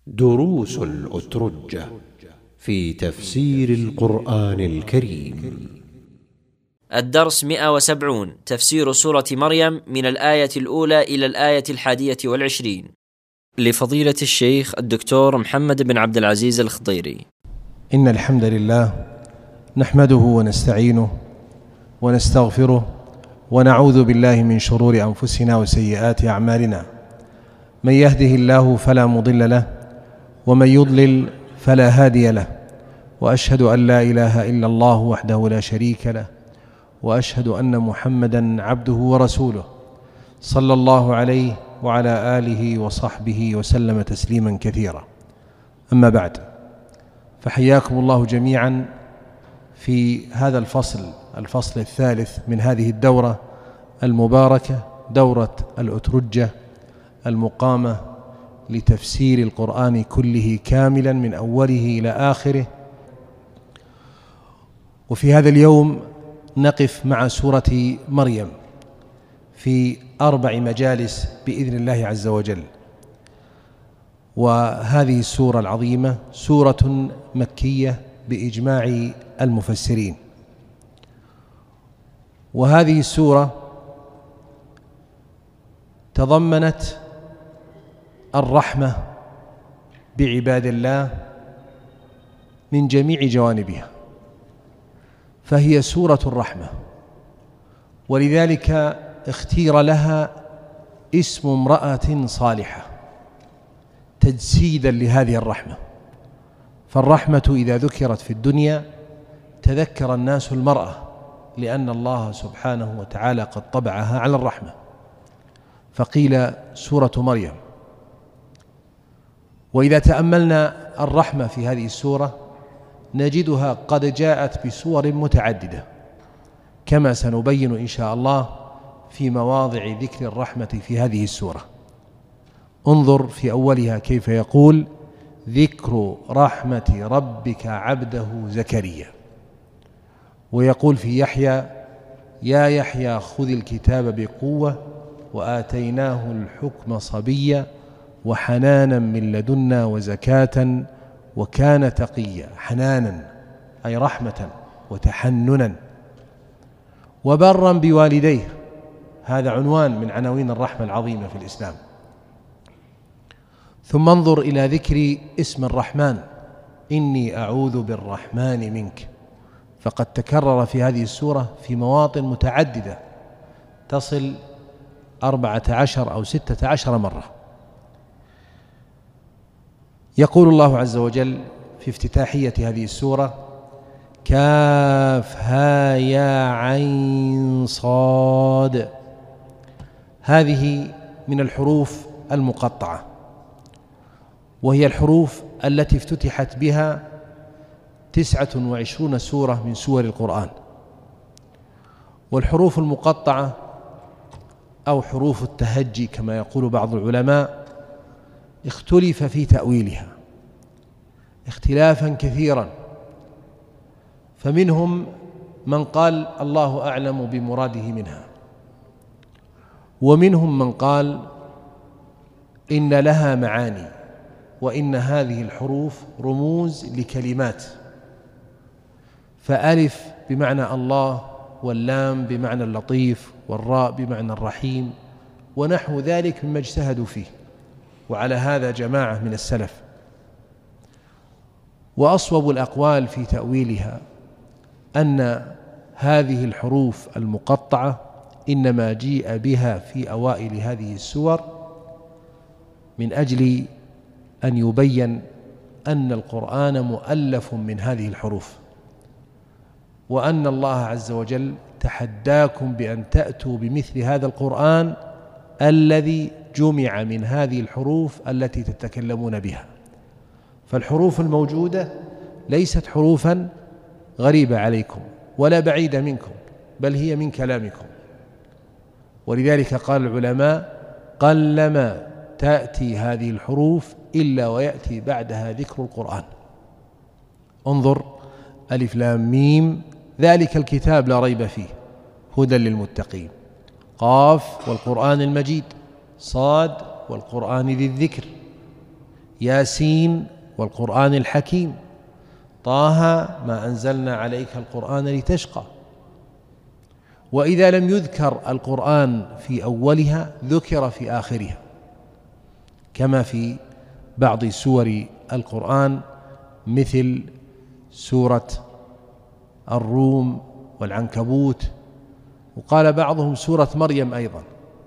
دروس الأترجة في تفسير القرآن الكريم. الدرس 170 تفسير سورة مريم من الآية الأولى إلى الآية 21 لفضيلة الشيخ الدكتور محمد بن عبد العزيز الخضيري. إن الحمد لله نحمده ونستعينه ونستغفره ونعوذ بالله من شرور أنفسنا وسيئات أعمالنا. من يهده الله فلا مضل له ومن يضلل فلا هادي له، وأشهد أن لا إله إلا الله وحده لا شريك له، وأشهد أن محمدا عبده ورسوله صلى الله عليه وعلى آله وصحبه وسلم تسليما كثيرا. أما بعد، فحياكم الله جميعا في هذا الفصل الثالث من هذه الدورة المباركة، دورة الأترجة المقامة لتفسير القرآن كله كاملا من أوله إلى آخره. وفي هذا اليوم نقف مع سورة مريم في 4 مجالس بإذن الله عز وجل. وهذه السورة العظيمة سورة مكية بإجماع المفسرين، وهذه السورة تضمنت الرحمة بعباد الله من جميع جوانبها، فهي سورة الرحمة، ولذلك اختير لها اسم امرأة صالحة تجسيدا لهذه الرحمة. فالرحمة إذا ذكرت في الدنيا تذكر الناس المرأة، لأن الله سبحانه وتعالى قد طبعها على الرحمة، فقيل سورة مريم. وإذا تأملنا الرحمة في هذه السورة نجدها قد جاءت بصور متعددة، كما سنبين إن شاء الله في مواضع ذكر الرحمة في هذه السورة. انظر في أولها كيف يقول: ذكر رحمة ربك عبده زكريا. ويقول في يحيى: يا يحيى خذ الكتاب بقوة وآتيناه الحكم صبيا وحنانا من لدنا وزكاة وكان تقيا. حنانا أي رحمة وتحننا. وبرا بوالديه، هذا عنوان من عناوين الرحمة العظيمة في الإسلام. ثم انظر إلى ذكر اسم الرحمن: إني أعوذ بالرحمن منك، فقد تكرر في هذه السورة في مواطن متعددة تصل 14 أو 16 مرة. يقول الله عز وجل في افتتاحية هذه السورة: كاف ها يا عين صاد. هذه من الحروف المقطعة، وهي الحروف التي افتتحت بها 29 سورة من سور القرآن. والحروف المقطعة أو حروف التهجي كما يقول بعض العلماء اختلف في تأويلها اختلافا كثيرا، فمنهم من قال الله أعلم بمراده منها، ومنهم من قال إن لها معاني، وإن هذه الحروف رموز لكلمات، فألف بمعنى الله، واللام بمعنى اللطيف، والراء بمعنى الرحيم، ونحو ذلك مما اجتهدوا فيه. وعلى هذا جماعة من السلف. وأصوب الأقوال في تأويلها أن هذه الحروف المقطعة إنما جيء بها في أوائل هذه السور من أجل أن يبين أن القرآن مؤلف من هذه الحروف، وأن الله عز وجل تحداكم بأن تأتوا بمثل هذا القرآن الذي جمع من هذه الحروف التي تتكلمون بها. فالحروف الموجودة ليست حروفا غريبة عليكم ولا بعيدة منكم، بل هي من كلامكم. ولذلك قال العلماء: قلما تأتي هذه الحروف إلا ويأتي بعدها ذكر القرآن. انظر: ألف لام ميم ذلك الكتاب لا ريب فيه هدى للمتقين. قاف والقرآن المجيد. صاد والقرآن ذي الذكر. ياسين والقرآن الحكيم، طه ما أنزلنا عليك القرآن لتشقى. وإذا لم يذكر القرآن في أولها ذكر في آخرها، كما في بعض سور القرآن مثل سورة الروم والعنكبوت، وقال بعضهم سورة مريم أيضا،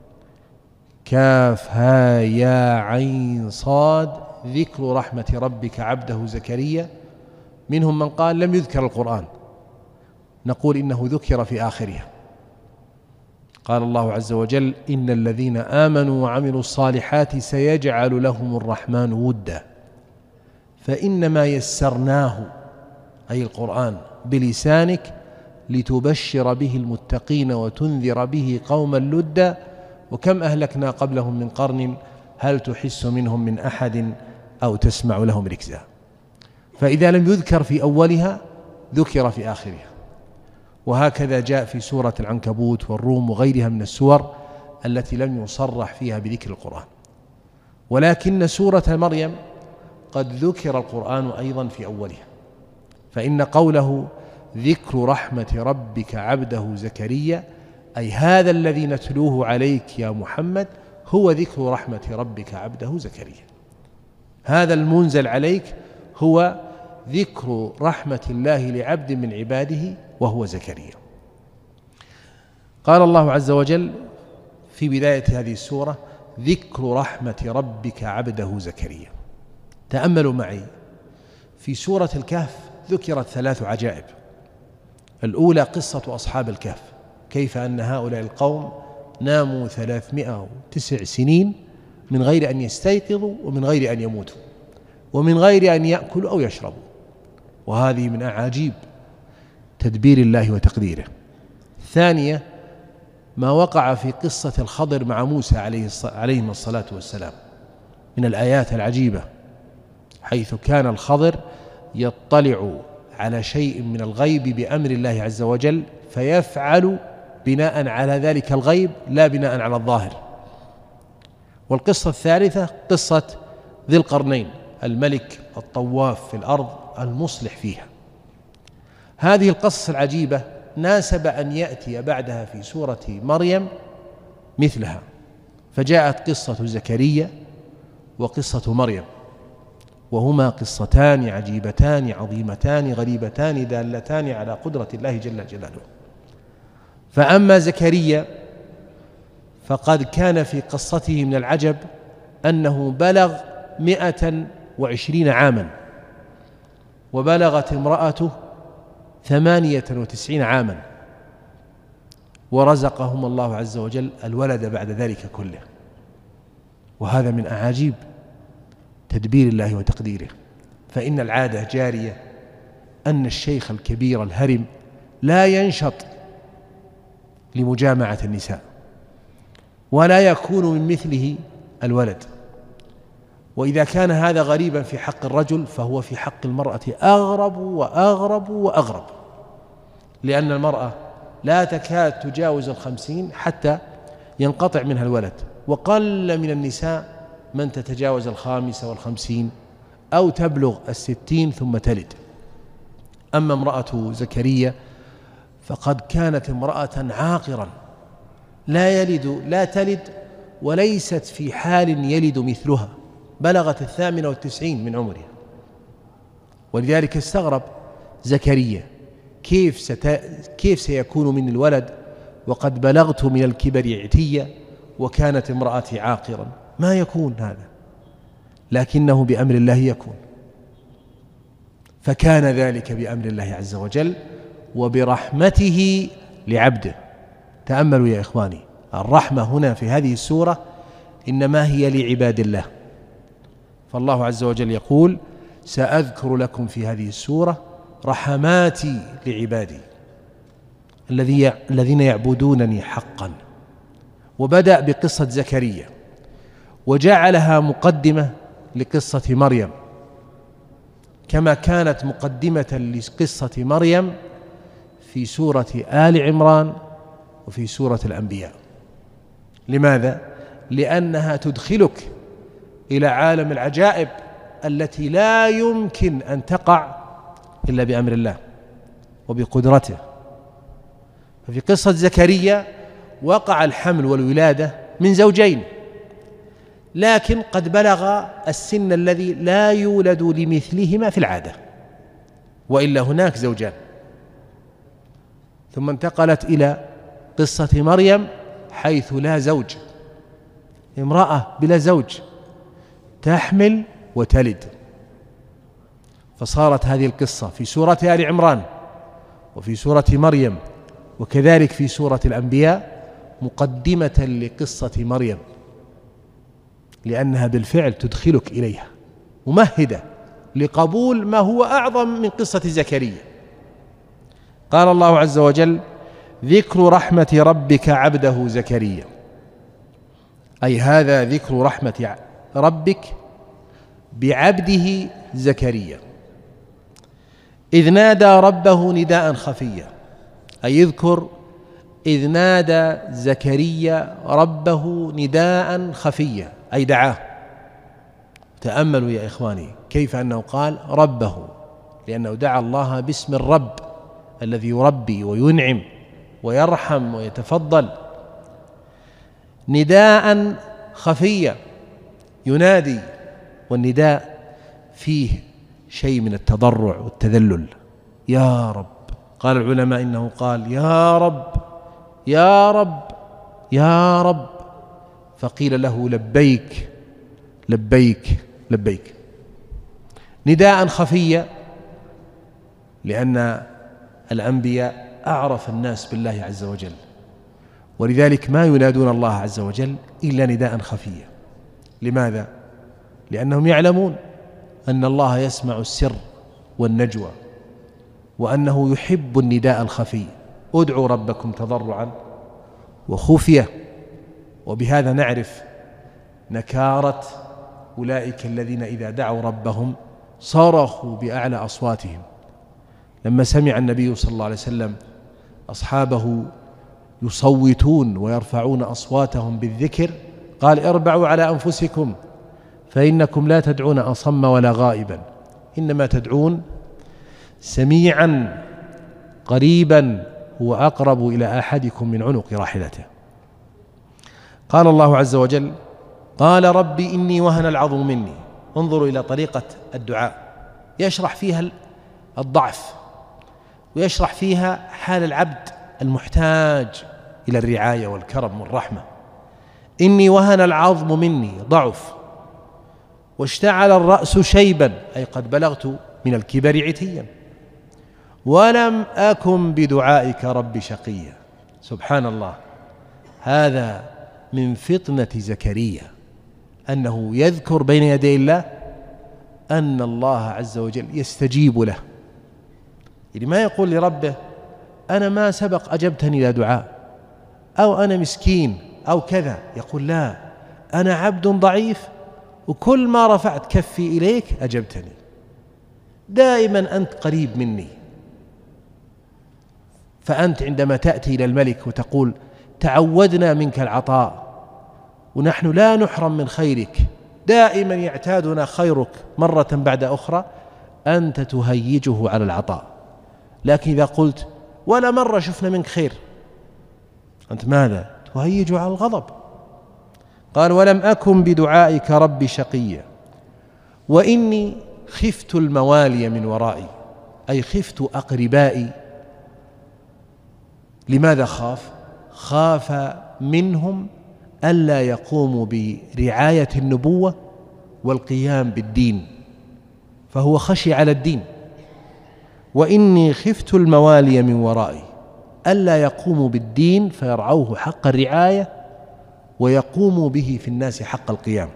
كاف ها يا عين صاد ذكر رحمة ربك عبده زكريا. منهم من قال لم يذكر القرآن، نقول إنه ذكر في آخرها. قال الله عز وجل إن الذين آمنوا وعملوا الصالحات سيجعل لهم الرحمن ودا، فإنما يسرناه أي القرآن بلسانك لتبشر به المتقين وتنذر به قوما لدا، وكم أهلكنا قبلهم من قرن هل تحس منهم من أحد أو تسمع لهم ركزا. فإذا لم يذكر في أولها ذكر في آخرها. وهكذا جاء في سورة العنكبوت والروم وغيرها من السور التي لم يصرح فيها بذكر القرآن. ولكن سورة مريم قد ذكر القرآن أيضا في أولها، فإن قوله ذكر رحمة ربك عبده زكريا أي هذا الذي نتلوه عليك يا محمد هو ذكر رحمة ربك عبده زكريا. هذا المنزل عليك هو ذكر رحمة الله لعبد من عباده وهو زكريا. قال الله عز وجل في بداية هذه السورة ذكر رحمة ربك عبده زكريا. تأملوا معي، في سورة الكهف ذكرت 3 عجائب. الأولى قصة أصحاب الكهف، كيف أن هؤلاء القوم ناموا 309 سنين من غير أن يستيقظوا ومن غير أن يموتوا ومن غير أن يأكلوا أو يشربوا، وهذه من أعاجيب تدبير الله وتقديره. ثانية ما وقع في قصة الخضر مع موسى عليهما الصلاة والسلام من الآيات العجيبة، حيث كان الخضر يطلع على شيء من الغيب بأمر الله عز وجل فيفعل بناء على ذلك الغيب لا بناء على الظاهر. والقصة الثالثة قصة ذي القرنين الملك الطواف في الأرض المصلح فيها. هذه القصص العجيبة ناسب أن يأتي بعدها في سورة مريم مثلها، فجاءت قصة زكريا وقصة مريم، وهما قصتان عجيبتان عظيمتان غريبتان دالتان على قدرة الله جل جلاله. فأما زكريا فقد كان في قصته من العجب أنه بلغ 120 عاما، وبلغت امرأته 98 عاما، ورزقهم الله عز وجل الولد بعد ذلك كله. وهذا من أعاجيب تدبير الله وتقديره. فإن العادة جارية أن الشيخ الكبير الهرم لا ينشط لمجامعة النساء، ولا يكون من مثله الولد. وإذا كان هذا غريبا في حق الرجل فهو في حق المرأة أغرب وأغرب وأغرب، لأن المرأة لا تكاد تجاوز 50 حتى ينقطع منها الولد، وقل من النساء من تتجاوز 55 أو تبلغ 60 ثم تلد. أما امرأة زكريا فقد كانت امرأة عاقرا لا تلد وليست في حال يلد مثلها، بلغت 98 من عمرها. ولذلك استغرب زكريا كيف سيكون من الولد وقد بلغت من الكبر عتيا وكانت امرأتي عاقرا، ما يكون هذا، لكنه بأمر الله يكون. فكان ذلك بأمر الله عز وجل وبرحمته لعبده. تأملوا يا إخواني، الرحمة هنا في هذه السورة إنما هي لعباد الله. فالله عز وجل يقول سأذكر لكم في هذه السورة رحماتي لعبادي الذين يعبدونني حقا. وبدأ بقصة زكريا وجعلها مقدمة لقصة مريم، كما كانت مقدمة لقصة مريم في سورة آل عمران وفي سورة الأنبياء. لماذا؟ لأنها تدخلك إلى عالم العجائب التي لا يمكن أن تقع إلا بأمر الله وبقدرته. ففي قصة زكريا وقع الحمل والولادة من زوجين، لكن قد بلغ السن الذي لا يولد لمثلهما في العادة، وإلا هناك زوجان. ثم انتقلت إلى قصة مريم حيث لا زوج، امرأة بلا زوج تحمل وتلد، فصارت هذه القصة في سورة آل عمران وفي سورة مريم وكذلك في سورة الأنبياء مقدمة لقصة مريم، لأنها بالفعل تدخلك إليها، ممهدة لقبول ما هو أعظم من قصة زكريا. قال الله عز وجل: ذكر رحمة ربك عبده زكريا، أي هذا ذكر رحمة ربك بعبده زكريا، إذ نادى ربه نداء خفيا، أي يذكر إذ نادى زكريا ربه نداء خفيا، أي دعاه. تأملوا يا إخواني كيف أنه قال ربه، لأنه دعا الله باسم الرب الذي يربي وينعم ويرحم ويتفضل. نداء خفيا ينادي، والنداء فيه شيء من التضرع والتذلل. يا رب، قال العلماء إنه قال يا رب يا رب يا رب، فقيل له لبيك لبيك لبيك. نداء خفيا لأن الأنبياء أعرف الناس بالله عز وجل، ولذلك ما ينادون الله عز وجل إلا نداء خفيا. لماذا؟ لأنهم يعلمون أن الله يسمع السر والنجوى، وأنه يحب النداء الخفي. ادعوا ربكم تضرعا وخفية. وبهذا نعرف نكارة أولئك الذين إذا دعوا ربهم صرخوا بأعلى أصواتهم. لما سمع النبي صلى الله عليه وسلم أصحابه يصوتون ويرفعون أصواتهم بالذكر قال: اربعوا على أنفسكم فإنكم لا تدعون أصم ولا غائبا، إنما تدعون سميعا قريبا هو أقرب إلى أحدكم من عنق راحلته. قال الله عز وجل: قال ربي إني وهن العظم مني. انظروا إلى طريقة الدعاء، يشرح فيها الضعف ويشرح فيها حال العبد المحتاج إلى الرعاية والكرم والرحمة. إني وهن العظم مني، ضعف، واشتعل الرأس شيبا، أي قد بلغت من الكبر عتيا، ولم أكن بدعائك رب شقيا. سبحان الله، هذا من فطنة زكريا أنه يذكر بين يدي الله أن الله عز وجل يستجيب له. يعني ما يقول لربه أنا ما سبق أجبتني إلى دعاء، أو أنا مسكين أو كذا، يقول لا، أنا عبد ضعيف وكل ما رفعت كفي إليك أجبتني، دائما أنت قريب مني. فأنت عندما تأتي إلى الملك وتقول تعودنا منك العطاء ونحن لا نحرم من خيرك، دائما يعتادنا خيرك مرة بعد أخرى، أنت تهيجه على العطاء. لكن إذا قلت ولا مرة شفنا منك خير، أنت ماذا؟ تهيجه على الغضب. قال: ولم أكن بدعائك رب شقيا وإني خفت الموالي من ورائي، أي خفت أقربائي. لماذا خاف؟ خاف منهم ألا يقوموا برعاية النبوة والقيام بالدين، فهو خشي على الدين. وإني خفت الموالي من ورائي، ألا يقوموا بالدين فيرعوه حق الرعاية ويقوموا به في الناس حق القيام.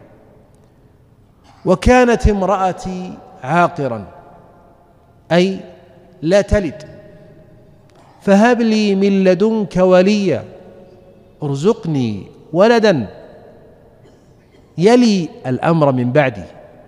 وكانت امرأتي عاقرا، أي لا تلد، فهب لي من لدنك وليا، ارزقني ولدا يلي الأمر من بعدي،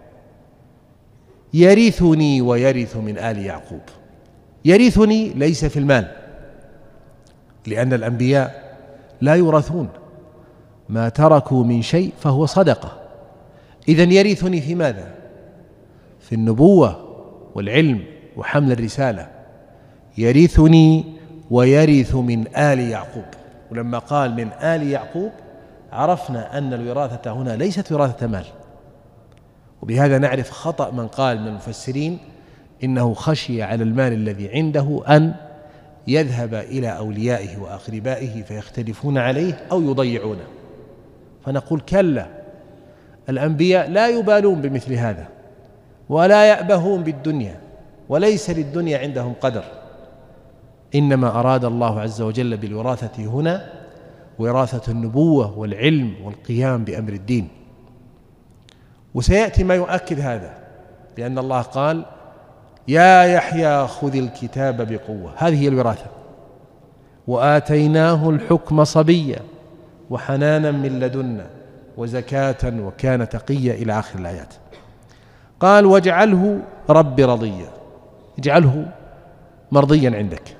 يرثني ويرث من آل يعقوب. يرثني ليس في المال، لأن الأنبياء لا يورثون، ما تركوا من شيء فهو صدقة. إذن يرثني في ماذا؟ في النبوة والعلم وحمل الرسالة، يرثني ويرث من آل يعقوب. ولما قال من آل يعقوب عرفنا أن الوراثة هنا ليست وراثة مال، وبهذا نعرف خطأ من قال من المفسرين إنه خشي على المال الذي عنده أن يذهب إلى أوليائه وأقربائه فيختلفون عليه أو يضيعونه، فنقول كلا، الأنبياء لا يبالون بمثل هذا ولا يأبهون بالدنيا، وليس للدنيا عندهم قدر، إنما أراد الله عز وجل بالوراثة هنا وراثة النبوة والعلم والقيام بأمر الدين. وسيأتي ما يؤكد هذا، لأن الله قال يا يحيى خذ الكتاب بقوة، هذه هي الوراثة. وآتيناه الحكم صبيا وحنانا من لدنا وزكاة وكان تقيا إلى آخر الآيات. قال واجعله رب رضيا، اجعله مرضيا عندك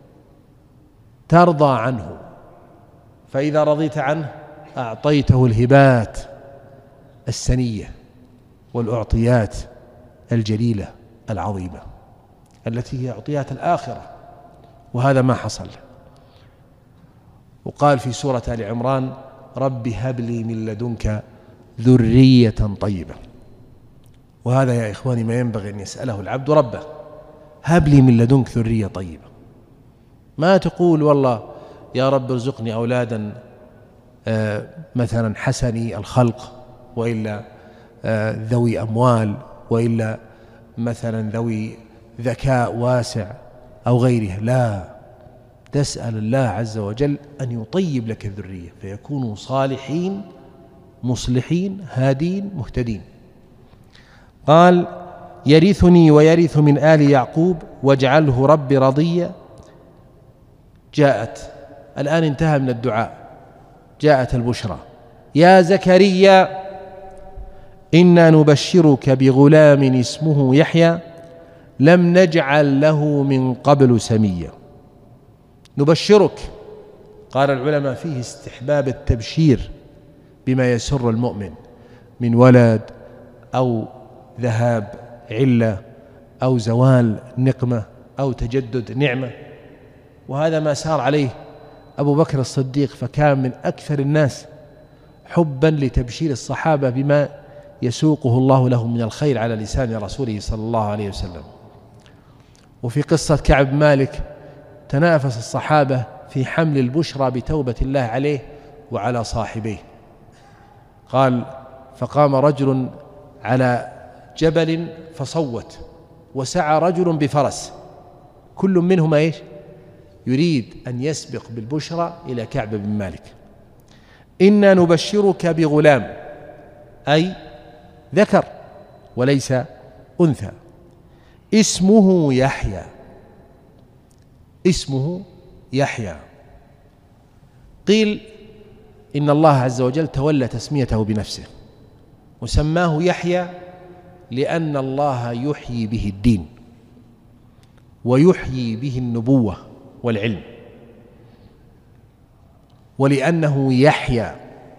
ترضى عنه، فإذا رضيت عنه أعطيته الهبات السنية والأعطيات الجليلة العظيمة التي هي أعطيات الآخرة، وهذا ما حصل. وقال في سورة آل عمران رب هب لي من لدنك ذرية طيبة، وهذا يا إخواني ما ينبغي أن يسأله العبد ربه، هب لي من لدنك ذرية طيبة. ما تقول والله يا رب ارزقني أولادا مثلا حسني الخلق، وإلا ذوي أموال، وإلا مثلا ذوي ذكاء واسع أو غيرها، لا، تسأل الله عز وجل أن يطيب لك الذرية فيكونوا صالحين مصلحين هادين مهتدين. قال يرثني ويرث من آل يعقوب واجعله رب رضيا. جاءت الآن، انتهى من الدعاء، جاءت البشرى يا زكريا إنا نبشرك بغلام اسمه يحيى لم نجعل له من قبل سميا. نبشرك، قال العلماء فيه استحباب التبشير بما يسر المؤمن من ولد أو ذهاب علة أو زوال نقمة أو تجدد نعمة، وهذا ما سار عليه أبو بكر الصديق، فكان من أكثر الناس حبا لتبشير الصحابة بما يسوقه الله لهم من الخير على لسان رسوله صلى الله عليه وسلم. وفي قصة كعب مالك تنافس الصحابة في حمل البشرى بتوبة الله عليه وعلى صاحبيه. قال فقام رجل على جبل فصوت، وسعى رجل بفرس، كل منهما ايش؟ يريد أن يسبق بالبشرى إلى كعب بن مالك. إنا نبشرك بغلام، أي ذكر وليس أنثى، اسمه يحيى، اسمه يحيى. قيل إن الله عز وجل تولى تسميته بنفسه وسماه يحيى لأن الله يحيي به الدين ويحيي به النبوة والعلم، ولأنه يحيى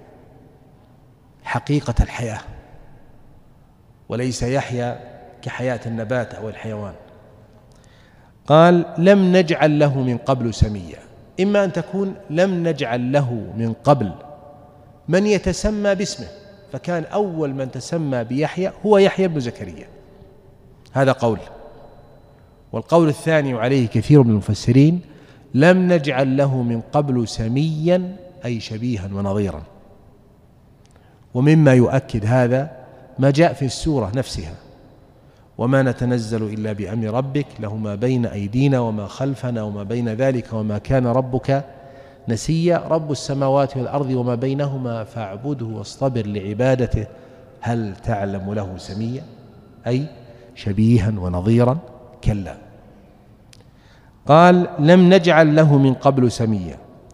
حقيقة الحياة وليس يحيى كحياة النبات أو الحيوان. قال لم نجعل له من قبل سميا، إما أن تكون لم نجعل له من قبل من يتسمى باسمه، فكان أول من تسمى بيحيى هو يحيى بن زكريا، هذا قول. والقول الثاني وعليه كثير من المفسرين لم نجعل له من قبل سميا أي شبيها ونظيرا. ومما يؤكد هذا ما جاء في السورة نفسها وما نتنزل إلا بأمر ربك له ما بين أيدينا وما خلفنا وما بين ذلك وما كان ربك نسيا رب السماوات والأرض وما بينهما فاعبده واصطبر لعبادته هل تعلم له سميا أي شبيها ونظيرا كلا. قال لم نجعل له من قبل سميا.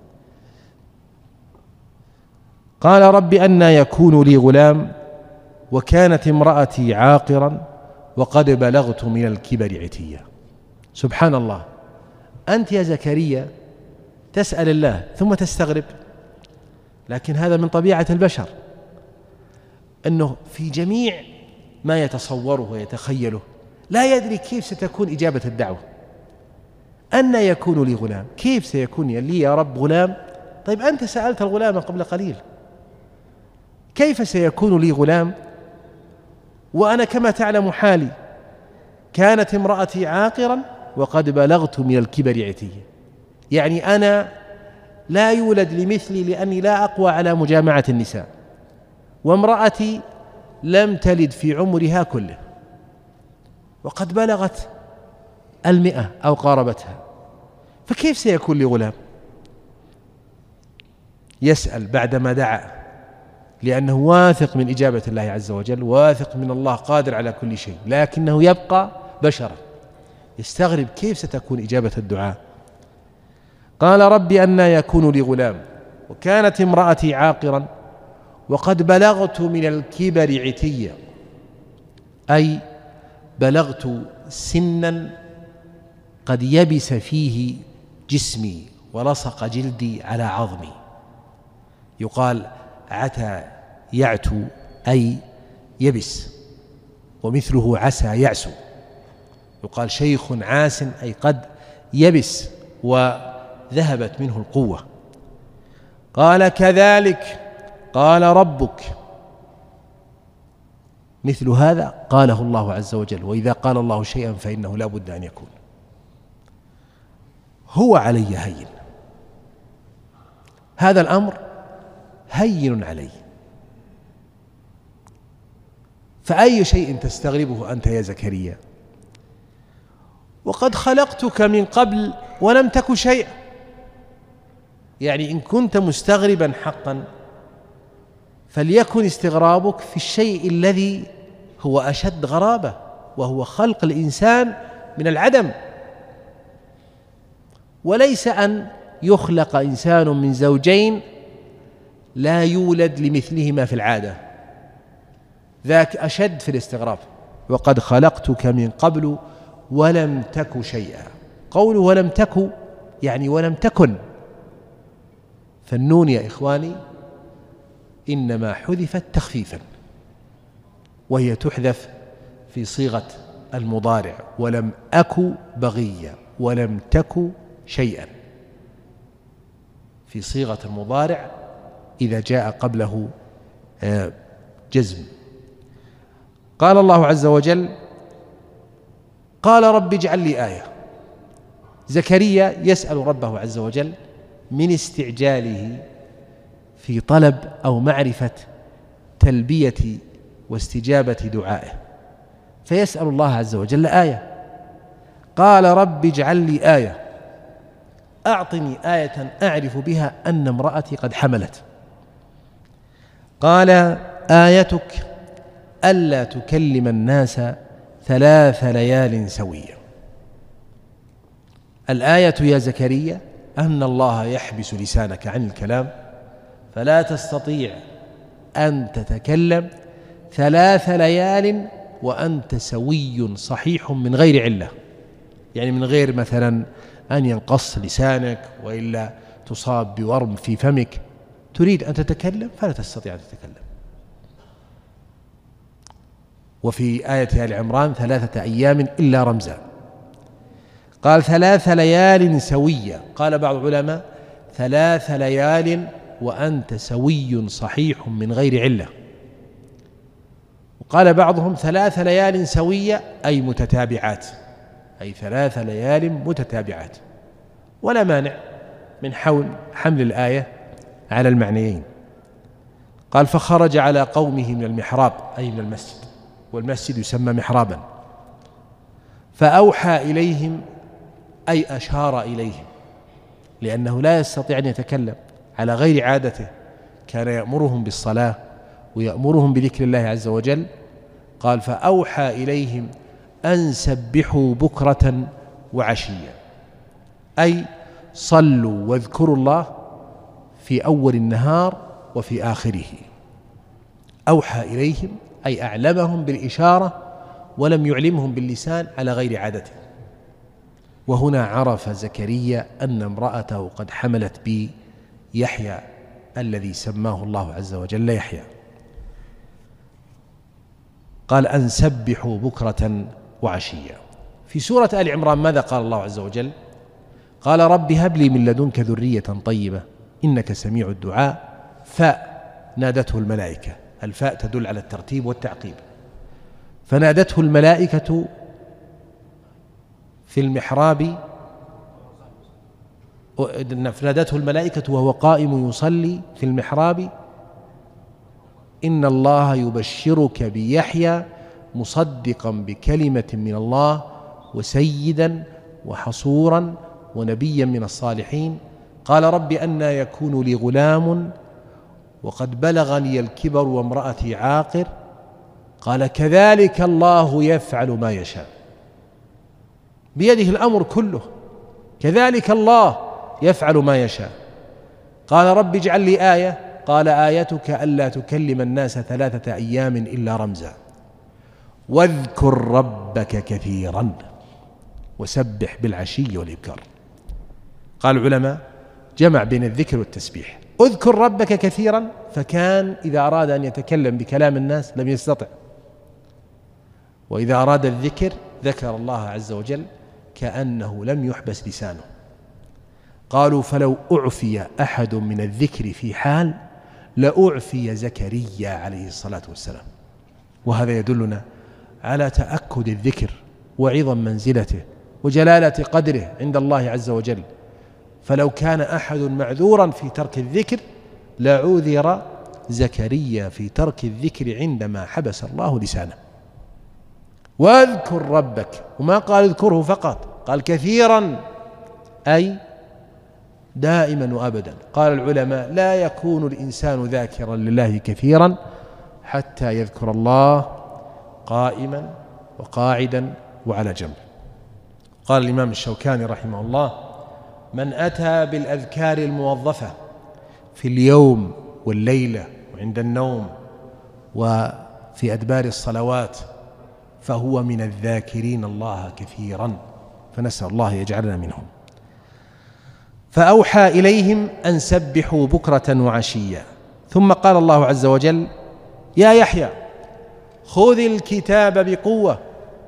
قال رب أنى يكون لي غلام وكانت امرأتي عاقرا وقد بلغت من الكبر عتيا. سبحان الله، أنت يا زكريا تسأل الله ثم تستغرب، لكن هذا من طبيعة البشر، أنه في جميع ما يتصوره ويتخيله، لا يدري كيف ستكون إجابة الدعوة. أن يكون لي غلام، كيف سيكون لي يا رب غلام؟ طيب أنت سألت الغلام قبل قليل، كيف سيكون لي غلام وأنا كما تعلم حالي، كانت امرأتي عاقرا وقد بلغت من الكبر عتيا. يعني أنا لا يولد لمثلي لأني لا أقوى على مجامعة النساء، وامرأتي لم تلد في عمرها كله وقد بلغت 100 أو قاربتها، فكيف سيكون لي غلام؟ يسأل بعدما دعا، لأنه واثق من إجابة الله عز وجل، واثق من الله قادر على كل شيء، لكنه يبقى بشرا، يستغرب كيف ستكون إجابة الدعاء. قال رب أنى يكون لي غلام وكانت امرأتي عاقرا وقد بلغت من الكبر عتيا، أي بلغت سنا قد يبس فيه جسمي ولصق جلدي على عظمي. يقال عتى يعتو أي يبس، ومثله عسى يعسو. يقال شيخ عاس أي قد يبس وذهبت منه القوة. قال كذلك قال ربك، مثل هذا قاله الله عز وجل، وإذا قال الله شيئا فإنه لا بد أن يكون. هو علي هين، هذا الأمر هين علي، فأي شيء تستغربه أنت يا زكريا؟ وقد خلقتك من قبل ولم تك شيئا. يعني إن كنت مستغربا حقا فليكن استغرابك في الشيء الذي هو أشد غرابة، وهو خلق الإنسان من العدم، وليس أن يخلق إنسان من زوجين لا يولد لمثلهما في العادة، ذاك أشد في الاستغراب. وقد خلقتك من قبل ولم تك شيئا. قوله ولم تك يعني ولم تكن، فالنون يا إخواني إنما حذفت تخفيفا، وهي تحذف في صيغة المضارع، ولم أك بغيا ولم تك شيئا، في صيغة المضارع إذا جاء قبله جزم. قال الله عز وجل قال رب اجعل لي آية. زكريا يسأل ربه عز وجل من استعجاله في طلب أو معرفة تلبية واستجابة دعائه، فيسأل الله عز وجل آية. قال رب اجعل لي آية، أعطني آية أعرف بها أن امرأتي قد حملت. قال آيتك ألا تكلم الناس 3 ليال سويا. الآية يا زكريا أن الله يحبس لسانك عن الكلام، فلا تستطيع أن تتكلم 3 ليال وأنت سوي صحيح من غير علة، يعني من غير مثلا أن ينقص لسانك وإلا تصاب بورم في فمك، تريد أن تتكلم فلا تستطيع أن تتكلم. وفي آية آل عمران 3 أيام إلا رمزا. قال 3 ليال سوية. قال بعض العلماء 3 ليال وأنت سوي صحيح من غير علة. وقال بعضهم 3 ليال سوية أي متتابعات، أي 3 ليال متتابعات، ولا مانع من حمل الآية على المعنيين. قال فخرج على قومه من المحراب أي من المسجد، والمسجد يسمى محرابا، فأوحى إليهم أي أشار إليهم، لأنه لا يستطيع أن يتكلم على غير عادته، كان يأمرهم بالصلاة ويأمرهم بذكر الله عز وجل. قال فأوحى إليهم أن سبحوا بكرة وعشيا، أي صلوا واذكروا الله في أول النهار وفي آخره. أوحى إليهم أي أعلمهم بالإشارة ولم يعلمهم باللسان على غير عادته. وهنا عرف زكريا أن امرأته قد حملت بيحيى الذي سماه الله عز وجل يحيى. قال أن سبحوا بكرة وعشيا. في سورة آل عمران ماذا قال الله عز وجل؟ قال رب هب لي من لدنك ذرية طيبة إنك سميع الدعاء. فنادته الملائكة، الفاء تدل على الترتيب والتعقيب، فنادته الملائكة في المحراب، فنادته الملائكة وهو قائم يصلي في المحراب إن الله يبشرك بيحيى مصدقا بكلمة من الله وسيدا وحصورا ونبيا من الصالحين. قال رب أنى يكون لي غلام وقد بلغني الكبر وامرأتي عاقر. قال كذلك الله يفعل ما يشاء، بيده الأمر كله، كذلك الله يفعل ما يشاء. قال رب اجعل لي آية، قال آيتك ألا تكلم الناس 3 أيام إلا رمزا واذكر ربك كثيرا وسبح بالعشي والإبكار. قال العلماء جمع بين الذكر والتسبيح. اذكر ربك كثيرا، فكان إذا أراد أن يتكلم بكلام الناس لم يستطع، وإذا أراد الذكر ذكر الله عز وجل كأنه لم يحبس لسانه. قالوا فلو أعفي أحد من الذكر في حال لأعفي زكريا عليه الصلاة والسلام. وهذا يدلنا على تأكد الذكر وعظم منزلته وجلالة قدره عند الله عز وجل. فلو كان أحد معذورا في ترك الذكر لعذر زكريا في ترك الذكر عندما حبس الله لسانه. واذكر ربك، وما قال اذكره فقط، قال كثيرا أي دائما وأبدا. قال العلماء لا يكون الإنسان ذاكرا لله كثيرا حتى يذكر الله قائما وقاعدا وعلى جنب. قال الإمام الشوكاني رحمه الله من أتى بالأذكار الموظفة في اليوم والليلة وعند النوم وفي أدبار الصلوات فهو من الذاكرين الله كثيرا، فنسأل الله يجعلنا منهم. فأوحى إليهم أن سبحوا بكرة وعشيا. ثم قال الله عز وجل يا يحيى خذ الكتاب بقوة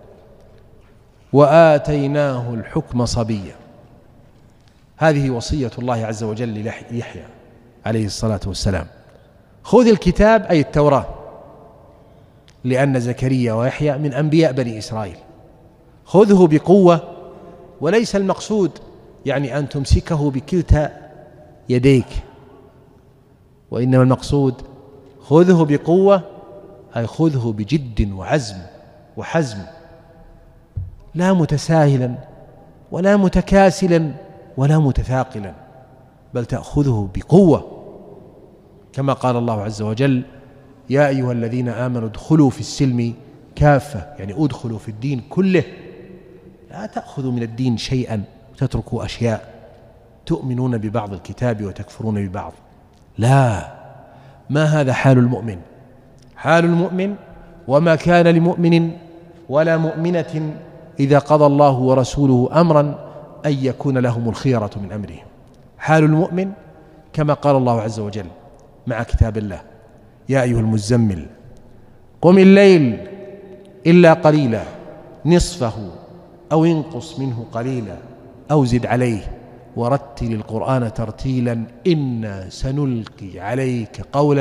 وآتيناه الحكم صبيا. هذه وصية الله عز وجل ليحيى عليه الصلاة والسلام. خذ الكتاب أي التوراة، لأن زكريا ويحيى من أنبياء بني إسرائيل. خذه بقوة، وليس المقصود يعني أن تمسكه بكلتا يديك، وإنما المقصود خذه بقوة أي خذه بجد وعزم وحزم، لا متساهلا ولا متكاسلا ولا متثاقلا، بل تأخذه بقوة، كما قال الله عز وجل يا أيها الذين آمنوا ادخلوا في السلم كافة، يعني ادخلوا في الدين كله، لا تأخذوا من الدين شيئا وتتركوا أشياء، تؤمنون ببعض الكتاب وتكفرون ببعض، لا، ما هذا حال المؤمن. حال المؤمن وما كان لمؤمن ولا مؤمنة إذا قضى الله ورسوله أمرا أن يكون لهم الخيرة من أمرهم. حال المؤمن كما قال الله عز وجل مع كتاب الله يا أيها المزمل قم الليل إلا قليلا نصفه أو انقص منه قليلا أو زد عليه ورتل القرآن ترتيلا إنا سنلقي عليك قولا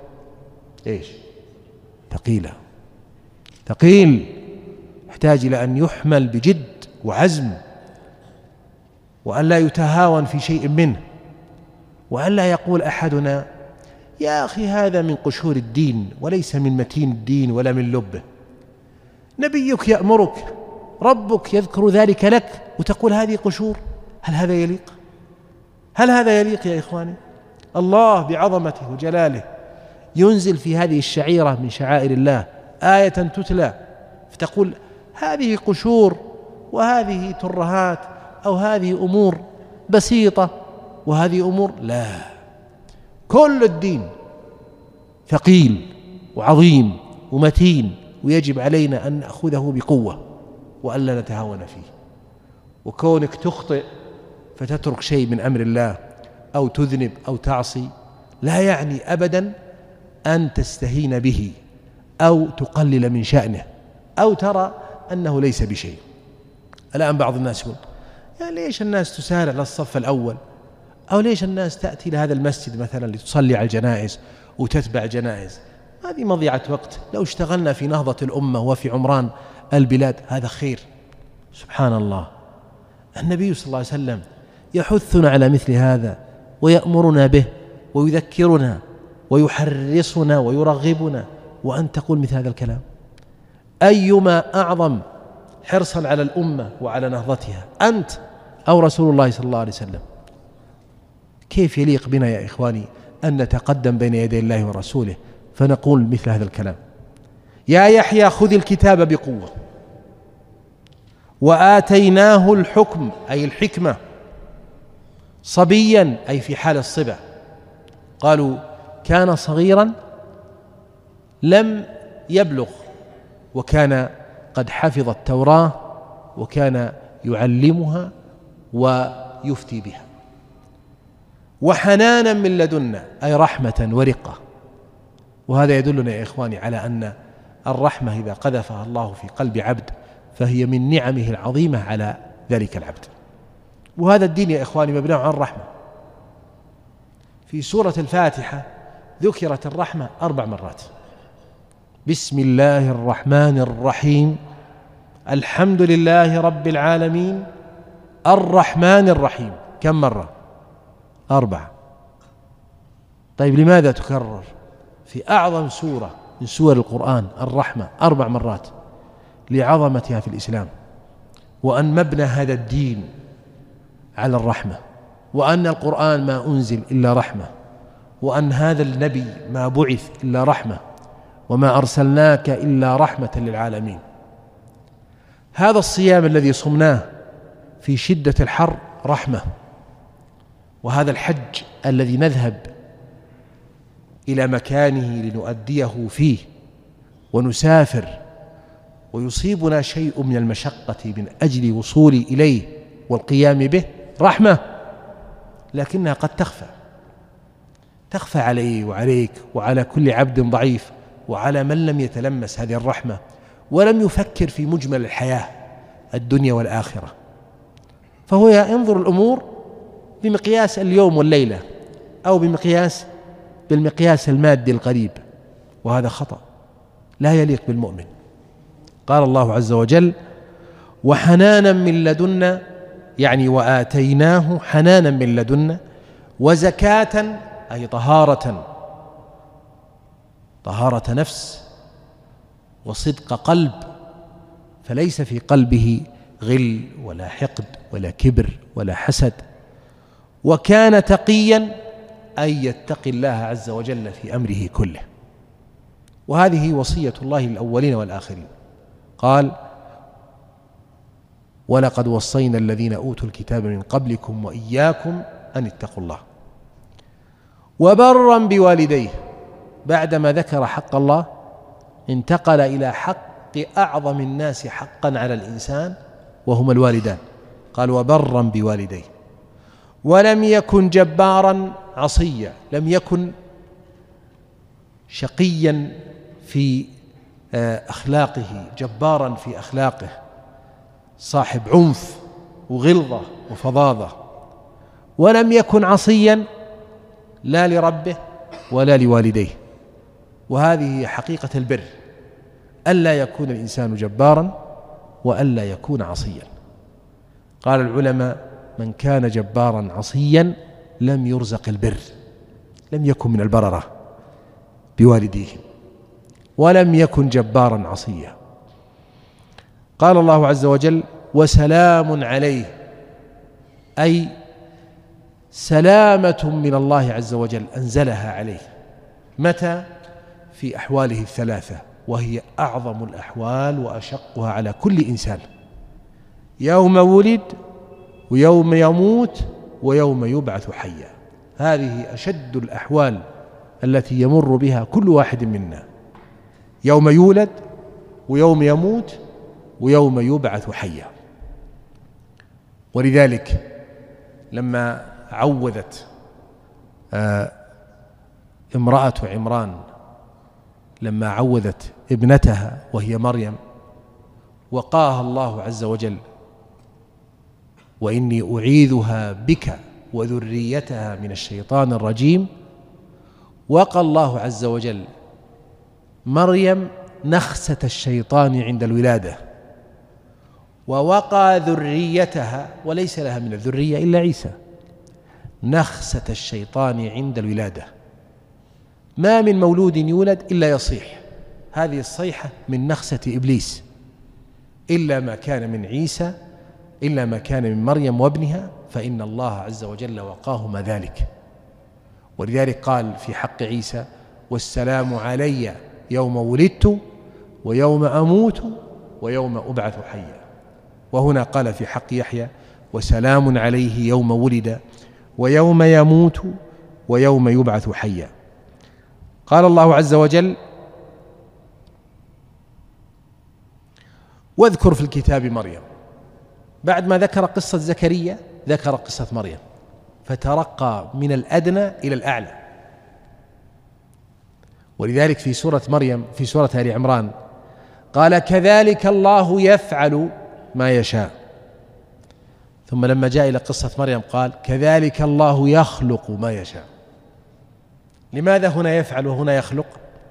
ثقيلا. ثقيل، يحتاج إلى أن يحمل بجد وعزم، وأن لا يتهاون في شيء منه، وأن لا يقول أحدنا يا أخي هذا من قشور الدين وليس من متين الدين ولا من لبه، نبيك يأمرك، ربك يذكر ذلك لك، وتقول هذه قشور. هل هذا يليق؟ هل هذا يليق يا إخواني؟ الله بعظمته وجلاله ينزل في هذه الشعيرة من شعائر الله آية تتلى فتقول هذه قشور وهذه ترهات أو هذه أمور بسيطة وهذه أمور، لا، كل الدين ثقيل وعظيم ومتين، ويجب علينا أن نأخذه بقوة وألا نتهاون فيه. وكونك تخطئ فتترك شيء من أمر الله أو تذنب أو تعصي لا يعني أبدا أن تستهين به أو تقلل من شأنه أو ترى أنه ليس بشيء. الآن بعض الناس يقول يعني ليش الناس تسارع للصف الأول، أو ليش الناس تأتي لهذا المسجد مثلا لتصلي على الجنائز وتتبع جنائز؟ هذه مضيعة وقت. لو اشتغلنا في نهضة الأمة وفي عمران البلاد هذا خير. سبحان الله، النبي صلى الله عليه وسلم يحثنا على مثل هذا ويأمرنا به ويذكرنا ويحرصنا ويرغبنا، وأن تقول مثل هذا الكلام. أيما أعظم حرصا على الأمة وعلى نهضتها، أنت أو رسول الله صلى الله عليه وسلم؟ كيف يليق بنا يا إخواني أن نتقدم بين يدي الله ورسوله فنقول مثل هذا الكلام؟ يا يحيى خذ الكتاب بقوة وآتيناه الحكم أي الحكمة صبيا أي في حال الصبا. قالوا كان صغيرا لم يبلغ، وكان قد حفظ التوراة وكان يعلمها ويفتي بها. وحنانا من لدنا أي رحمة ورقة. وهذا يدلنا يا إخواني على أن الرحمة إذا قذفها الله في قلب عبد فهي من نعمه العظيمة على ذلك العبد. وهذا الدين يا إخواني مبني على الرحمة. في سورة الفاتحة ذكرت الرحمة 4 مرات: بسم الله الرحمن الرحيم، الحمد لله رب العالمين، الرحمن الرحيم. كم مرة؟ 4. طيب لماذا تكرر في أعظم سورة من سور القرآن الرحمة 4 مرات؟ لعظمتها في الإسلام، وأن مبنى هذا الدين على الرحمة، وأن القرآن ما أنزل إلا رحمة، وأن هذا النبي ما بعث إلا رحمة، وما أرسلناك إلا رحمة للعالمين. هذا الصيام الذي صمناه في شدة الحر رحمة، وهذا الحج الذي نذهب إلى مكانه لنؤديه فيه ونسافر ويصيبنا شيء من المشقة من أجل وصول إليه والقيام به رحمة، لكنها قد تخفى علي وعليك وعلى كل عبد ضعيف، وعلى من لم يتلمس هذه الرحمة ولم يفكر في مجمل الحياة الدنيا والآخرة، فهو ينظر الأمور بمقياس اليوم والليلة أو بالمقياس المادي القريب، وهذا خطأ لا يليق بالمؤمن. قال الله عز وجل: وحنانا من لدنا، يعني وآتيناه حنانا من لدنا، وزكاة أي طهارة نفس وصدق قلب، فليس في قلبه غل ولا حقد ولا كبر ولا حسد. وكان تقيا أي يتقي الله عز وجل في أمره كله. وهذه وصية الله للأولين والآخرين. قال: ولقد وصينا الذين أوتوا الكتاب من قبلكم وإياكم أن اتقوا الله. وبرا بوالديه، بعدما ذكر حق الله انتقل إلى حق أعظم الناس حقا على الإنسان وهما الوالدان. قال: وبرا بوالديه. ولم يكن جبارا عصيا، لم يكن شقيا في أخلاقه، جبارا في أخلاقه، صاحب عنف وغلظة وفظاظة. ولم يكن عصيا لا لربه ولا لوالديه. وهذه هي حقيقة البر، ألا يكون الإنسان جبارا وألا يكون عصيا. قال العلماء: من كان جبارا عصيا لم يرزق البر، لم يكن من البررة بوالديه، ولم يكن جبارا عصيا. قال الله عز وجل: وسلام عليه، أي سلامة من الله عز وجل أنزلها عليه. متى؟ في أحواله الثلاثة، وهي أعظم الأحوال وأشقها على كل إنسان: يوم ولد، ويوم يموت، ويوم يبعث حيا. هذه أشد الأحوال التي يمر بها كل واحد منا: يوم يولد، ويوم يموت، ويوم يبعث حيا. ولذلك لما عوذت امرأة عمران لما عوذت ابنتها وهي مريم وقاها الله عز وجل: وإني أعيذها بك وذريتها من الشيطان الرجيم. وقى الله عز وجل مريم نخسة الشيطان عند الولادة، ووقى ذريتها، وليس لها من الذرية إلا عيسى، نخسة الشيطان عند الولادة. ما من مولود يولد إلا يصيح، هذه الصيحة من نخسة إبليس، إلا ما كان من عيسى، إلا ما كان من مريم وابنها، فإن الله عز وجل وقاهما ذلك. ولذلك قال في حق عيسى: والسلام علي يوم ولدت ويوم أموت ويوم أبعث حيا. وهنا قال في حق يحيى: وسلام عليه يوم ولد ويوم يموت ويوم يبعث حيا. قال الله عز وجل: واذكر في الكتاب مريم. بعد ما ذكر قصة زكريا ذكر قصة مريم، فترقى من الأدنى إلى الأعلى. ولذلك في سورة مريم في سورة آل عمران قال: كذلك الله يفعل ما يشاء. ثم لما جاء إلى قصة مريم قال: كذلك الله يخلق ما يشاء. لماذا هنا يفعل وهنا يخلق؟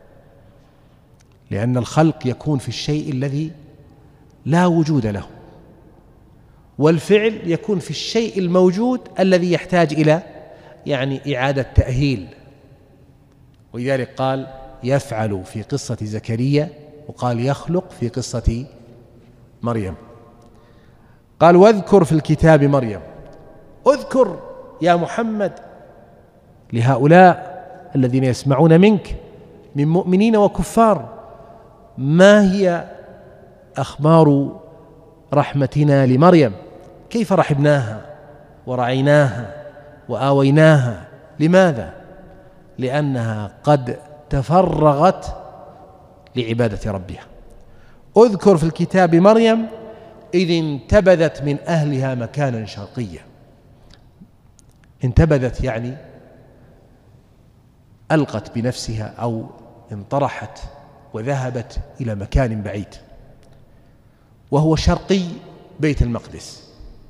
لأن الخلق يكون في الشيء الذي لا وجود له، والفعل يكون في الشيء الموجود الذي يحتاج إلى إعادة تأهيل. ولذلك قال يفعل في قصة زكريا، وقال يخلق في قصة مريم. قال: واذكر في الكتاب مريم. اذكر يا محمد لهؤلاء الذين يسمعون منك من مؤمنين وكفار ما هي أخبار رحمتنا لمريم، كيف رحبناها ورعيناها وآويناها. لماذا؟ لأنها قد تفرغت لعبادة ربها. اذكر في الكتاب مريم إذ انتبذت من أهلها مكانا شرقيا. انتبذت يعني ألقت بنفسها أو انطرحت وذهبت إلى مكان بعيد، وهو شرقي بيت المقدس.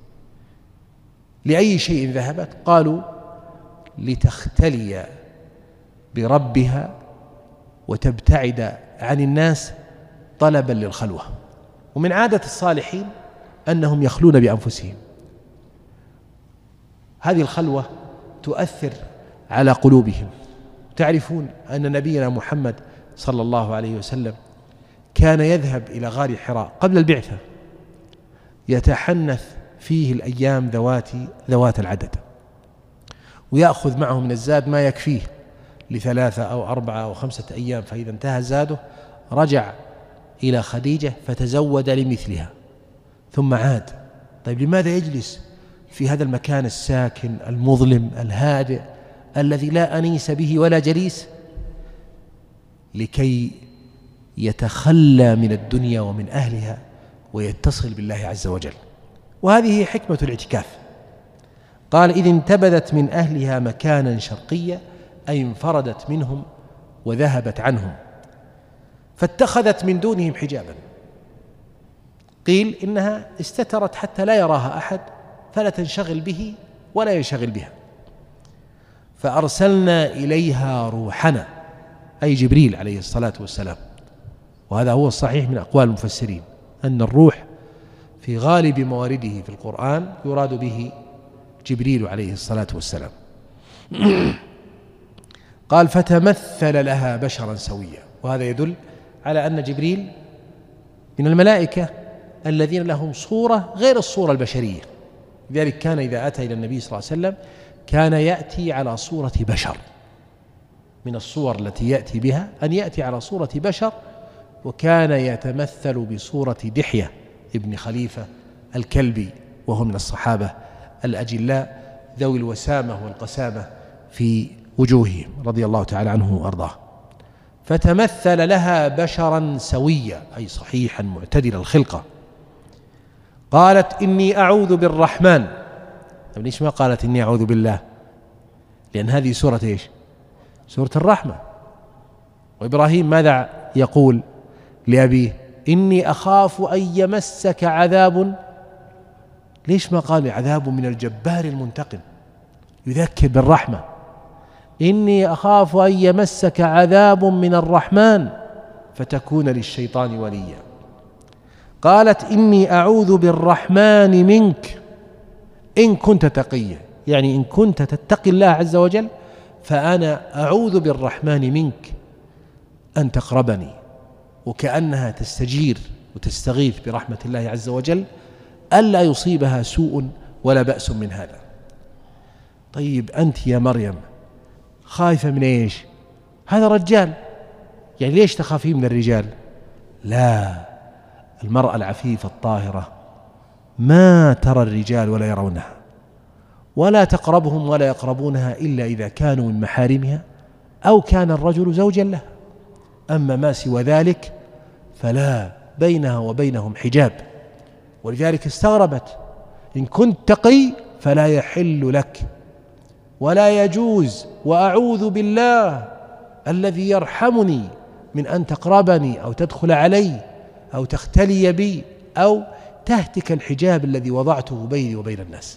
لأي شيء ذهبت؟ قالوا لتختلي بربها وتبتعد عن الناس طلبا للخلوة. ومن عادة الصالحين أنهم يخلون بأنفسهم. هذه الخلوة تؤثر على قلوبهم. تعرفون أن نبينا محمد صلى الله عليه وسلم كان يذهب إلى غار حراء قبل البعثة يتحنث فيه الأيام ذوات العدد، ويأخذ معه من الزاد ما يكفيه ل3 أو 4 أو 5 أيام، فإذا انتهى زاده رجع إلى خديجة فتزود لمثلها ثم عاد. طيب لماذا يجلس في هذا المكان الساكن المظلم الهادئ الذي لا أنيس به ولا جليس؟ لكي يتخلى من الدنيا ومن أهلها ويتصل بالله عز وجل. وهذه حكمة الاعتكاف. قال: إذ انتبذت من أهلها مكانا شرقيا، أي انفردت منهم وذهبت عنهم، فاتخذت من دونهم حجابا. قيل إنها استترت حتى لا يراها أحد فلا تنشغل به ولا ينشغل بها. فأرسلنا إليها روحنا، أي جبريل عليه الصلاة والسلام. وهذا هو الصحيح من أقوال المفسرين، أن الروح في غالب موارده في القرآن يراد به جبريل عليه الصلاة والسلام. قال: فتمثل لها بشرا سويا. وهذا يدل على أن جبريل من الملائكة الذين لهم صورة غير الصورة البشرية. لذلك كان إذا أتى إلى النبي صلى الله عليه وسلم كان يأتي على صورة بشر. من الصور التي يأتي بها أن يأتي على صورة بشر، وكان يتمثل بصورة دحية ابن خليفة الكلبي، وهو من الصحابة الأجلاء ذوي الوسامة والقسامة في وجوههم رضي الله تعالى عنه وأرضاه. فتمثل لها بشرا سويا، أي صحيحا معتدل الخلقة. قالت: إني أعوذ بالرحمن. طيب ليش ما قالت إني أعوذ بالله؟ لأن هذه سورة إيش؟ سورة الرحمة. وإبراهيم ماذا يقول لأبيه؟ إني أخاف أن يمسك عذاب. ليش ما قال عذاب من الجبار المنتقم؟ يذكر بالرحمة. إني أخاف أن يمسك عذاب من الرحمن فتكون للشيطان وليا. قالت إني أعوذ بالرحمن منك إن كنت تقيا، يعني إن كنت تتقي الله عز وجل فأنا أعوذ بالرحمن منك أن تقربني، وكأنها تستجير وتستغيث برحمة الله عز وجل ألا يصيبها سوء ولا بأس من هذا. طيب أنت يا مريم خايفة من إيش؟ هذا رجال، يعني ليش تخافين من الرجال؟ لا، المرأة العفيفة الطاهرة ما ترى الرجال ولا يرونها، ولا تقربهم ولا يقربونها إلا إذا كانوا من محارمها أو كان الرجل زوجا له. أما ما سوى ذلك فلا بينها وبينهم حجاب. ولذلك استغربت، إن كنت تقي فلا يحل لك ولا يجوز، وأعوذ بالله الذي يرحمني من أن تقربني أو تدخل علي أو تختلي بي أو تهتك الحجاب الذي وضعته بيني وبين الناس.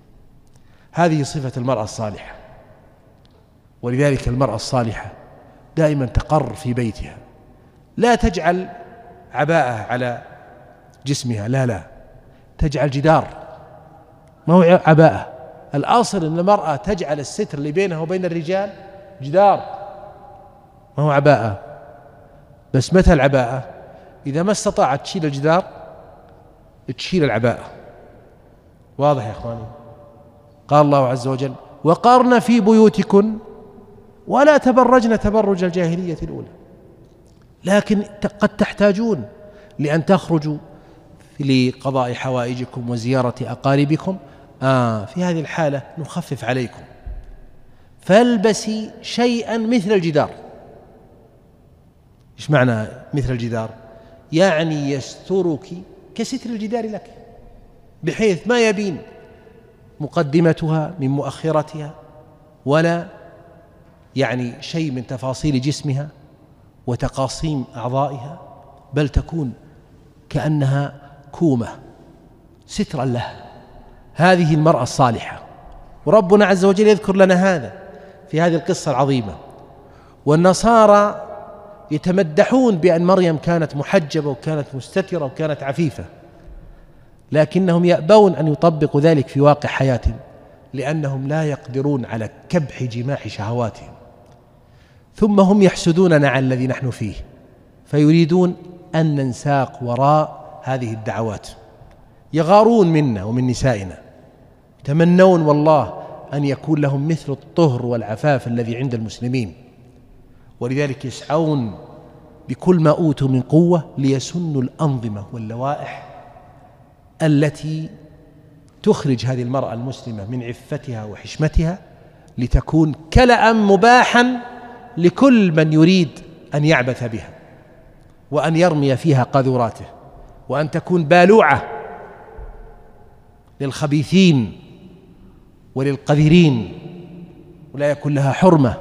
هذه صفة المرأة الصالحة. ولذلك المرأة الصالحة دائما تقر في بيتها، لا تجعل عباءة على جسمها، لا، تجعل جدار، ما هو عباءة. الأصل أن المرأة تجعل الستر اللي بينها وبين الرجال جدار، ما هو عباءة. بس متى العباءة؟ إذا ما استطاعت تشيل الجدار تشيل العباءة. واضح يا إخواني؟ قال الله عز وجل وقرن في بيوتكن ولا تبرجن تبرج الجاهلية الأولى. لكن قد تحتاجون لأن تخرجوا لقضاء حوائجكم وزيارة أقاربكم، في هذه الحالة نخفف عليكم، فالبسي شيئا مثل الجدار. إيش معنى مثل الجدار؟ يعني يسترك كستر الجدار لك، بحيث ما يبين مقدمتها من مؤخرتها ولا يعني شيء من تفاصيل جسمها وتقاصيم أعضائها، بل تكون كأنها كومة سترا لها. هذه المرأة الصالحة، وربنا عز وجل يذكر لنا هذا في هذه القصة العظيمة. والنصارى يتمدحون بأن مريم كانت محجبة وكانت مستترة وكانت عفيفة، لكنهم يأبون أن يطبقوا ذلك في واقع حياتهم، لأنهم لا يقدرون على كبح جماح شهواتهم. ثم هم يحسدوننا على الذي نحن فيه، فيريدون أن ننساق وراء هذه الدعوات، يغارون منا ومن نسائنا، يتمنون والله أن يكون لهم مثل الطهر والعفاف الذي عند المسلمين. ولذلك يسعون بكل ما أوتوا من قوة ليسنوا الأنظمة واللوائح التي تخرج هذه المرأة المسلمة من عفتها وحشمتها، لتكون كلأ مباحا لكل من يريد أن يعبث بها وأن يرمي فيها قاذوراته، وأن تكون بالوعة للخبيثين وللقذرين ولا يكون لها حرمة.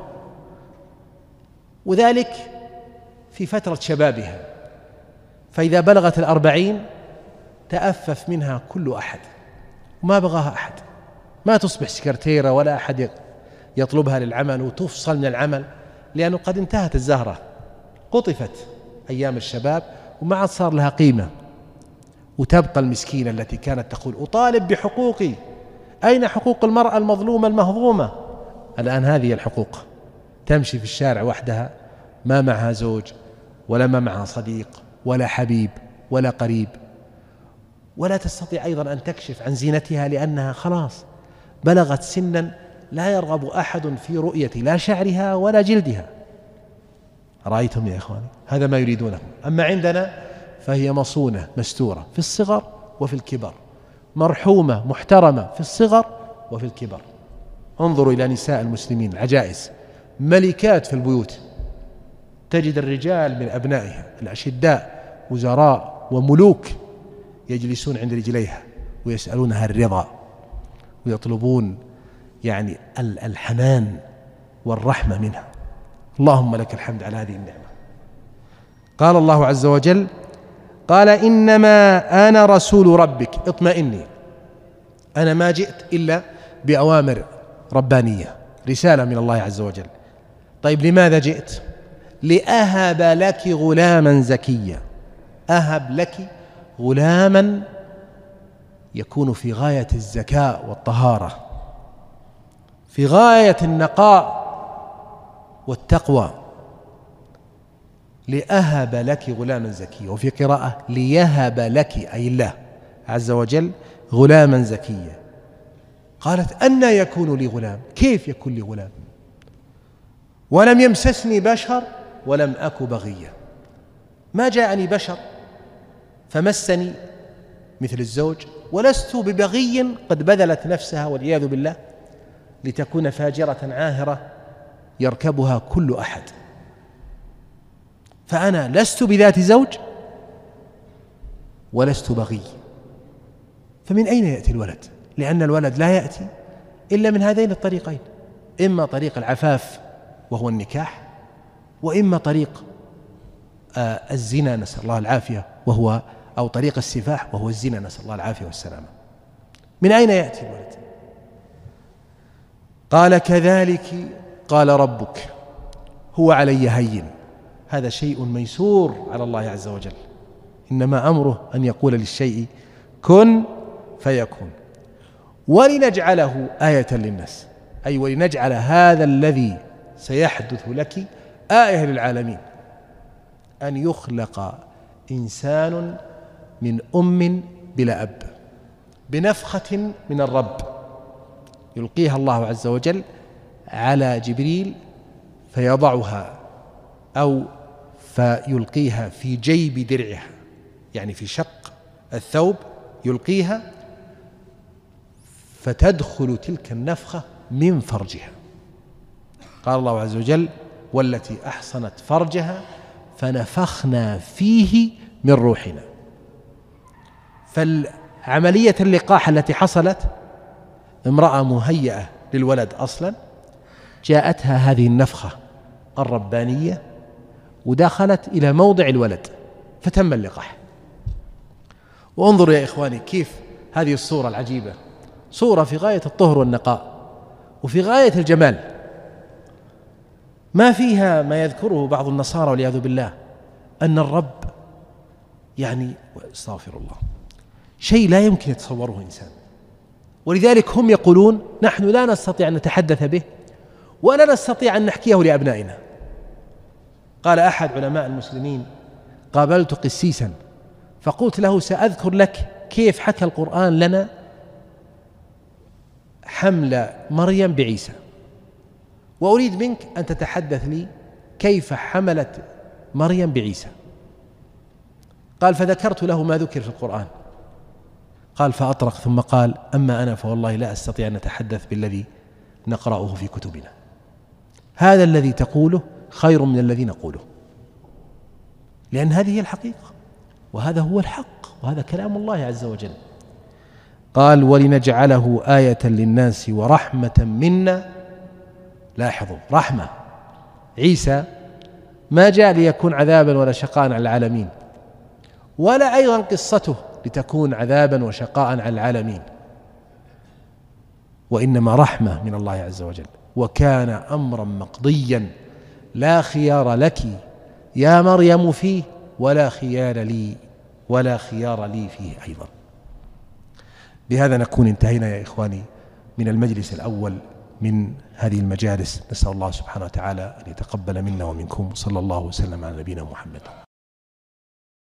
وذلك في فترة شبابها، فإذا بلغت 40 تأفف منها كل أحد وما بغاها أحد، ما تصبح سكرتيرة ولا أحد يطلبها للعمل وتفصل من العمل، لأنه قد انتهت الزهرة، قطفت أيام الشباب وما عاد صار لها قيمة. وتبقى المسكينة التي كانت تقول أطالب بحقوقي، أين حقوق المرأة المظلومة المهضومة؟ الآن هذه الحقوق، تمشي في الشارع وحدها، ما معها زوج ولا ما معها صديق ولا حبيب ولا قريب، ولا تستطيع أيضا أن تكشف عن زينتها، لأنها خلاص بلغت سنا لا يرغب أحد في رؤية لا شعرها ولا جلدها. رأيتم يا إخواني؟ هذا ما يريدونه. أما عندنا فهي مصونة مستورة في الصغر وفي الكبر، مرحومة محترمة في الصغر وفي الكبر. انظروا إلى نساء المسلمين العجائز، ملكات في البيوت، تجد الرجال من أبنائها الأشداء وزراء وملوك يجلسون عند رجليها ويسألونها الرضا ويطلبون يعني الحنان والرحمة منها. اللهم لك الحمد على هذه النعمة. قال الله عز وجل: قال إنما أنا رسول ربك اطمئني، أنا ما جئت إلا بأوامر ربانية، رسالة من الله عز وجل. طيب لماذا جئت؟ لأهب لك غلاما زكيا. أهب لك غلاما يكون في غاية الزكاء والطهارة، في غاية النقاء والتقوى. لأهب لك غلاما زكيا، وفي قراءة ليهب لك، أي الله عز وجل، غلاما زكيا. قالت: أنى يكون لي غلام؟ كيف يكون لي غلام؟ ولم يمسسني بشر ولم أك بغيا. ما جاءني بشر فمسني مثل الزوج، ولست ببغي قد بذلت نفسها والعياذ بالله لتكون فاجرة عاهرة يركبها كل أحد. فأنا لست بذات زوج ولست بغي. فمن أين يأتي الولد؟ لأن الولد لا يأتي إلا من هذين الطريقين: إما طريق العفاف وهو النكاح، وإما طريق الزنا نسأل الله العافية أو طريق السفاح وهو الزنا نسأل الله العافية والسلامة. من أين يأتي الولد؟ قال: كذلك قال ربك هو علي هين. هذا شيء ميسور على الله عز وجل، إنما أمره أن يقول للشيء كن فيكون. ولنجعله آية للناس، أي ولنجعل هذا الذي سيحدث لك آية للعالمين، أن يخلق إنسان من أم بلا أب بنفخة من الرب يلقيها الله عز وجل على جبريل فيضعها أو فيلقيها في جيب درعها، يعني في شق الثوب يلقيها، فتدخل تلك النفخة من فرجها. قال الله عز وجل: والتي أحصنت فرجها فنفخنا فيه من روحنا. فالعملية اللقاح التي حصلت، امرأة مهيئة للولد أصلا، جاءتها هذه النفخة الربانية ودخلت إلى موضع الولد فتم اللقاح. وانظروا يا إخواني كيف هذه الصورة العجيبة، صورة في غاية الطهر والنقاء وفي غاية الجمال، ما فيها ما يذكره بعض النصارى والعياذ بالله أن الرب يعني استغفر الله شيء لا يمكن يتصوره إنسان. ولذلك هم يقولون: نحن لا نستطيع أن نتحدث به ولا نستطيع أن نحكيه لأبنائنا. قال أحد علماء المسلمين: قابلت قسيسا فقلت له: سأذكر لك كيف حكى القرآن لنا حمل مريم بعيسى، وأريد منك أن تتحدث لي كيف حملت مريم بعيسى. قال: فذكرت له ما ذكر في القرآن. قال: فأطرق ثم قال: أما أنا فوالله لا أستطيع أن أتحدث بالذي نقرأه في كتبنا. هذا الذي تقوله خير من الذي نقوله، لأن هذه هي الحقيقة وهذا هو الحق وهذا كلام الله عز وجل. قال: ولنجعله آية للناس ورحمة منا. لاحظوا، رحمة. عيسى ما جاء ليكون عذابا ولا شقاء على العالمين، ولا أيضا قصته لتكون عذابا وشقاء على العالمين، وإنما رحمة من الله عز وجل. وكان أمرا مقضيا لا خيار لك يا مريم فيه ولا خيار لي فيه أيضا. بهذا نكون انتهينا يا إخواني من المجلس الأول من هذه المجالس. نسأل الله سبحانه وتعالى أن يتقبل منا ومنكم، صلى الله وسلم على نبينا محمد.